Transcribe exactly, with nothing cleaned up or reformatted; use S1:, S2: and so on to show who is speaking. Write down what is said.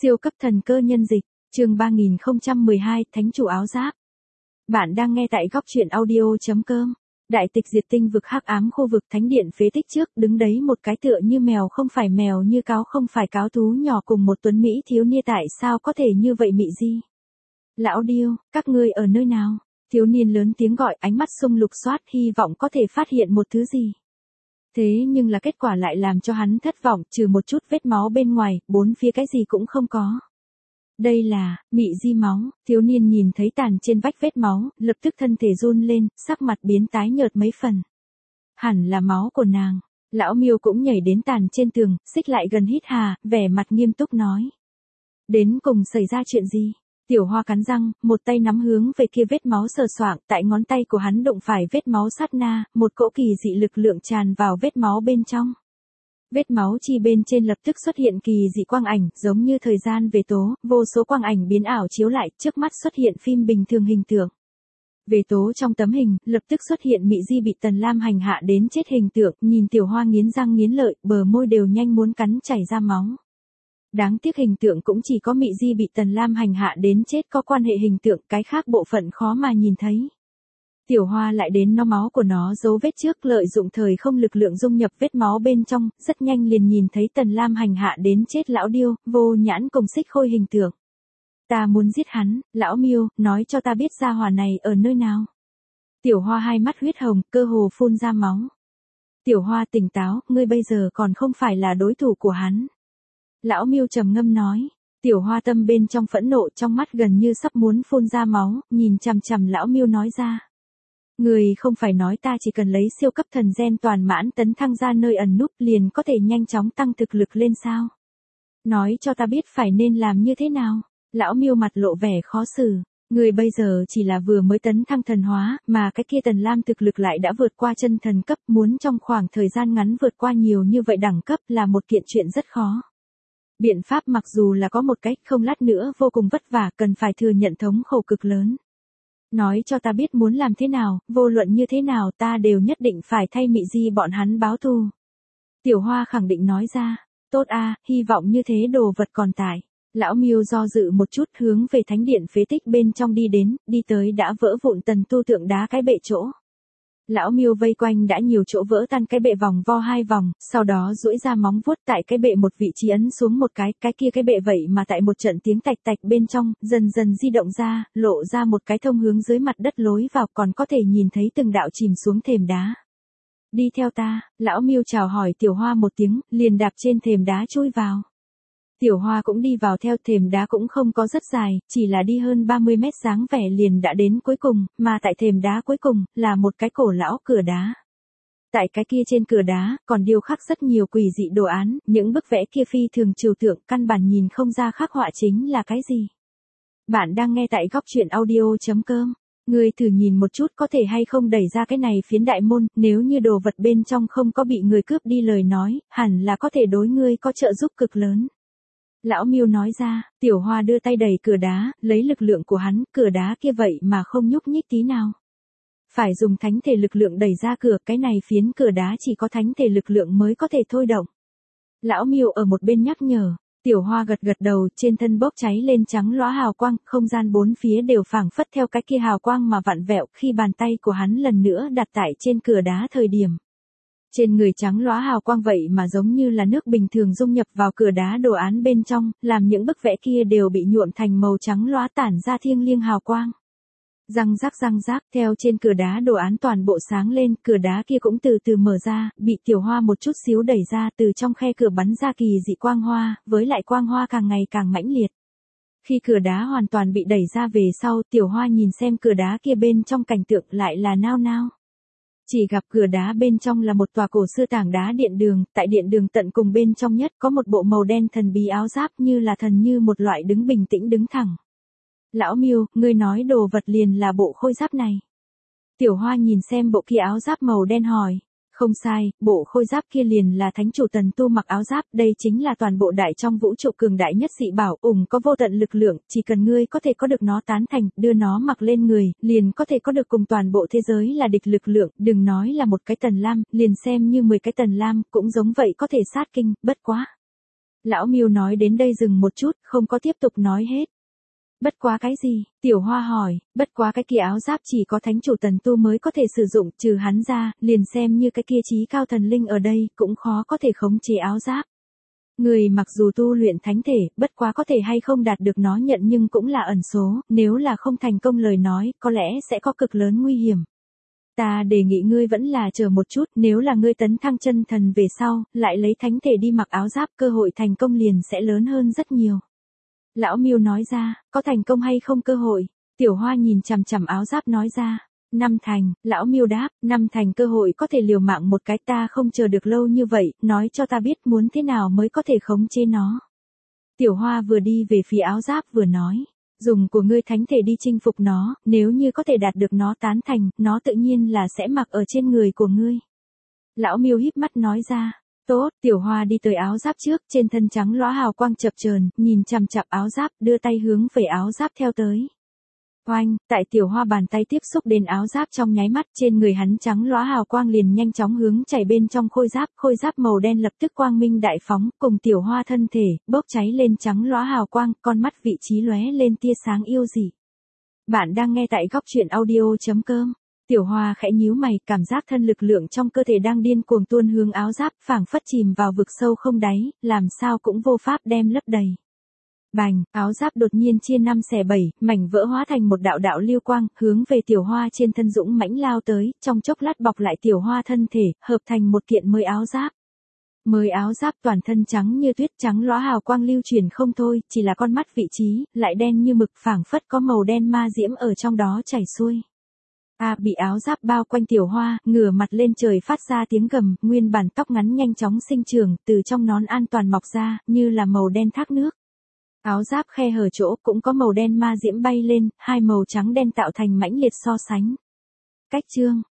S1: Siêu cấp thần cơ nhân dịch, chương ba nghìn không trăm mười hai, Thánh chủ áo giáp. Bạn đang nghe tại góc truyện audio.com. Đại tịch diệt tinh vực hắc ám khu vực thánh điện phế tích trước, đứng đấy một cái tựa như mèo không phải mèo, như cáo không phải cáo thú nhỏ cùng một tuấn mỹ thiếu niên. Tại sao có thể như vậy mị di? Lão điêu, các ngươi ở nơi nào? Thiếu niên lớn tiếng gọi, ánh mắt sung lục soát, hy vọng có thể phát hiện một thứ gì. Thế nhưng là kết quả lại làm cho hắn thất vọng, trừ một chút vết máu bên ngoài, bốn phía cái gì cũng không có. Đây là, mị di máu. Thiếu niên nhìn thấy tàn trên vách vết máu, lập tức thân thể run lên, sắc mặt biến tái nhợt mấy phần. Hẳn là máu của nàng. Lão Miêu cũng nhảy đến tàn trên tường, xích lại gần hít hà, vẻ mặt nghiêm túc nói. Đến cùng xảy ra chuyện gì? Tiểu Hoa cắn răng, một tay nắm hướng về kia vết máu sờ soạng, tại ngón tay của hắn đụng phải vết máu sát na, một cỗ kỳ dị lực lượng tràn vào vết máu bên trong. Vết máu chi bên trên lập tức xuất hiện kỳ dị quang ảnh, giống như thời gian về tố, vô số quang ảnh biến ảo chiếu lại, trước mắt xuất hiện phim bình thường hình tượng. Về tố trong tấm hình, lập tức xuất hiện mị di bị Tần Lam hành hạ đến chết hình tượng, nhìn Tiểu Hoa nghiến răng nghiến lợi, bờ môi đều nhanh muốn cắn chảy ra máu. Đáng tiếc hình tượng cũng chỉ có mị di bị Tần Lam hành hạ đến chết có quan hệ hình tượng, cái khác bộ phận khó mà nhìn thấy. Tiểu Hoa lại đến nó máu của nó dấu vết trước, lợi dụng thời không lực lượng dung nhập vết máu bên trong, rất nhanh liền nhìn thấy Tần Lam hành hạ đến chết lão điêu, vô nhãn cùng xích khôi hình tượng. Ta muốn giết hắn, lão Miêu, nói cho ta biết gia hỏa này ở nơi nào. Tiểu Hoa hai mắt huyết hồng, cơ hồ phun ra máu. Tiểu Hoa tỉnh táo, ngươi bây giờ còn không phải là đối thủ của hắn. Lão Miêu trầm ngâm nói. Tiểu Hoa tâm bên trong phẫn nộ, trong mắt gần như sắp muốn phun ra máu, nhìn chằm chằm lão Miêu nói ra. Người không phải nói ta chỉ cần lấy siêu cấp thần gen toàn mãn tấn thăng ra nơi ẩn núp liền có thể nhanh chóng tăng thực lực lên sao? Nói cho ta biết phải nên làm như thế nào? Lão Miêu mặt lộ vẻ khó xử. Người bây giờ chỉ là vừa mới tấn thăng thần hóa, mà cái kia Tần Lam thực lực lại đã vượt qua chân thần cấp, muốn trong khoảng thời gian ngắn vượt qua nhiều như vậy đẳng cấp là một kiện chuyện rất khó. Biện pháp mặc dù là có một cách, không lát nữa vô cùng vất vả, cần phải thừa nhận thống khổ cực lớn. Nói cho ta biết muốn làm thế nào, vô luận như thế nào ta đều nhất định phải thay mị di bọn hắn báo thù. Tiểu Hoa khẳng định nói ra, tốt a, hy vọng như thế đồ vật còn tại. Lão Miêu do dự một chút hướng về thánh điện phế tích bên trong đi đến, đi tới đã vỡ vụn tần tu tượng đá cái bệ chỗ. Lão Miêu vây quanh đã nhiều chỗ vỡ tan cái bệ vòng vo hai vòng, sau đó duỗi ra móng vuốt tại cái bệ một vị trí ấn xuống một cái, cái kia cái bệ vậy mà tại một trận tiếng tạch tạch bên trong, dần dần di động ra, lộ ra một cái thông hướng dưới mặt đất lối vào, còn có thể nhìn thấy từng đạo chìm xuống thềm đá. Đi theo ta, lão Miêu chào hỏi Tiểu Hoa một tiếng, liền đạp trên thềm đá chui vào. Tiểu Hoa cũng đi vào theo, thềm đá cũng không có rất dài, chỉ là đi hơn ba mươi mét dáng vẻ liền đã đến cuối cùng, mà tại thềm đá cuối cùng, là một cái cổ lão cửa đá. Tại cái kia trên cửa đá, còn điêu khắc rất nhiều quỷ dị đồ án, những bức vẽ kia phi thường trừu tượng, căn bản nhìn không ra khắc họa chính là cái gì. Bạn đang nghe tại góc truyện audio.com. Ngươi thử nhìn một chút có thể hay không đẩy ra cái này phiến đại môn, nếu như đồ vật bên trong không có bị người cướp đi lời nói, hẳn là có thể đối ngươi có trợ giúp cực lớn. Lão Miêu nói ra, Tiểu Hoa đưa tay đẩy cửa đá, lấy lực lượng của hắn, cửa đá kia vậy mà không nhúc nhích tí nào. Phải dùng thánh thể lực lượng đẩy ra cửa, cái này phiến cửa đá chỉ có thánh thể lực lượng mới có thể thôi động. Lão Miêu ở một bên nhắc nhở, Tiểu Hoa gật gật đầu, trên thân bốc cháy lên trắng lóa hào quang, không gian bốn phía đều phảng phất theo cái kia hào quang mà vặn vẹo, khi bàn tay của hắn lần nữa đặt tại trên cửa đá thời điểm. Trên người trắng lóa hào quang vậy mà giống như là nước bình thường dung nhập vào cửa đá đồ án bên trong, làm những bức vẽ kia đều bị nhuộm thành màu trắng lóa tản ra thiêng liêng hào quang. Răng rắc răng rắc, theo trên cửa đá đồ án toàn bộ sáng lên, cửa đá kia cũng từ từ mở ra, bị Tiểu Hoa một chút xíu đẩy ra, từ trong khe cửa bắn ra kỳ dị quang hoa, với lại quang hoa càng ngày càng mãnh liệt. Khi cửa đá hoàn toàn bị đẩy ra về sau, Tiểu Hoa nhìn xem cửa đá kia bên trong cảnh tượng lại là nao nao. Chỉ gặp cửa đá bên trong là một tòa cổ xưa tảng đá điện đường, tại điện đường tận cùng bên trong nhất có một bộ màu đen thần bí áo giáp như là thần như một loại đứng bình tĩnh đứng thẳng. Lão Miêu, ngươi nói đồ vật liền là bộ khôi giáp này. Tiểu Hoa nhìn xem bộ kia áo giáp màu đen hỏi. Không sai, bộ khôi giáp kia liền là thánh chủ Tần Tu mặc áo giáp, đây chính là toàn bộ đại trong vũ trụ cường đại nhất dị bảo, ủng có vô tận lực lượng, chỉ cần ngươi có thể có được nó tán thành, đưa nó mặc lên người, liền có thể có được cùng toàn bộ thế giới là địch lực lượng, đừng nói là một cái Tần Lam, liền xem như mười cái Tần Lam, cũng giống vậy có thể sát kinh, bất quá. Lão Miêu nói đến đây dừng một chút, không có tiếp tục nói hết. Bất quá cái gì? Tiểu Hoa hỏi, bất quá cái kia áo giáp chỉ có thánh chủ Tần Tu mới có thể sử dụng, trừ hắn ra, liền xem như cái kia trí cao thần linh ở đây, cũng khó có thể khống chế áo giáp. Người mặc dù tu luyện thánh thể, bất quá có thể hay không đạt được nó nhận nhưng cũng là ẩn số, nếu là không thành công lời nói, có lẽ sẽ có cực lớn nguy hiểm. Ta đề nghị ngươi vẫn là chờ một chút, nếu là ngươi tấn thăng chân thần về sau, lại lấy thánh thể đi mặc áo giáp, cơ hội thành công liền sẽ lớn hơn rất nhiều. Lão Miêu nói ra, có thành công hay không cơ hội? Tiểu Hoa nhìn chằm chằm áo giáp nói ra, năm thành, Lão Miêu đáp, năm thành cơ hội có thể liều mạng một cái, ta không chờ được lâu như vậy, nói cho ta biết muốn thế nào mới có thể khống chế nó. Tiểu Hoa vừa đi về phía áo giáp vừa nói, dùng của ngươi thánh thể đi chinh phục nó, nếu như có thể đạt được nó tán thành, nó tự nhiên là sẽ mặc ở trên người của ngươi. Lão Miêu híp mắt nói ra, tốt, Tiểu Hoa đi tới áo giáp trước, trên thân trắng lóa hào quang chập chờn, nhìn chằm chằm áo giáp, đưa tay hướng về áo giáp theo tới. Oanh, tại Tiểu Hoa bàn tay tiếp xúc đến áo giáp trong nháy mắt, trên người hắn trắng lóa hào quang liền nhanh chóng hướng chảy bên trong khôi giáp, khôi giáp màu đen lập tức quang minh đại phóng, cùng Tiểu Hoa thân thể, bốc cháy lên trắng lóa hào quang, con mắt vị trí lóe lên tia sáng yêu dị. Bạn đang nghe tại góc truyện audio chấm com. Tiểu Hoa khẽ nhíu mày, cảm giác thân lực lượng trong cơ thể đang điên cuồng tuôn hướng áo giáp, phảng phất chìm vào vực sâu không đáy, làm sao cũng vô pháp đem lấp đầy. Bành, áo giáp đột nhiên chia năm xẻ bảy, mảnh vỡ hóa thành một đạo đạo lưu quang, hướng về Tiểu Hoa trên thân dũng mãnh lao tới, trong chốc lát bọc lại Tiểu Hoa thân thể, hợp thành một kiện mới áo giáp. Mới áo giáp toàn thân trắng như tuyết, trắng lóa hào quang lưu truyền không thôi, chỉ là con mắt vị trí, lại đen như mực, phảng phất có màu đen ma diễm ở trong đó chảy xuôi. A à, bị áo giáp bao quanh Tiểu Hoa, ngửa mặt lên trời phát ra tiếng gầm, nguyên bản tóc ngắn nhanh chóng sinh trưởng, từ trong nón an toàn mọc ra, như là màu đen thác nước. Áo giáp khe hở chỗ cũng có màu đen ma diễm bay lên, hai màu trắng đen tạo thành mãnh liệt so sánh. Cách chương,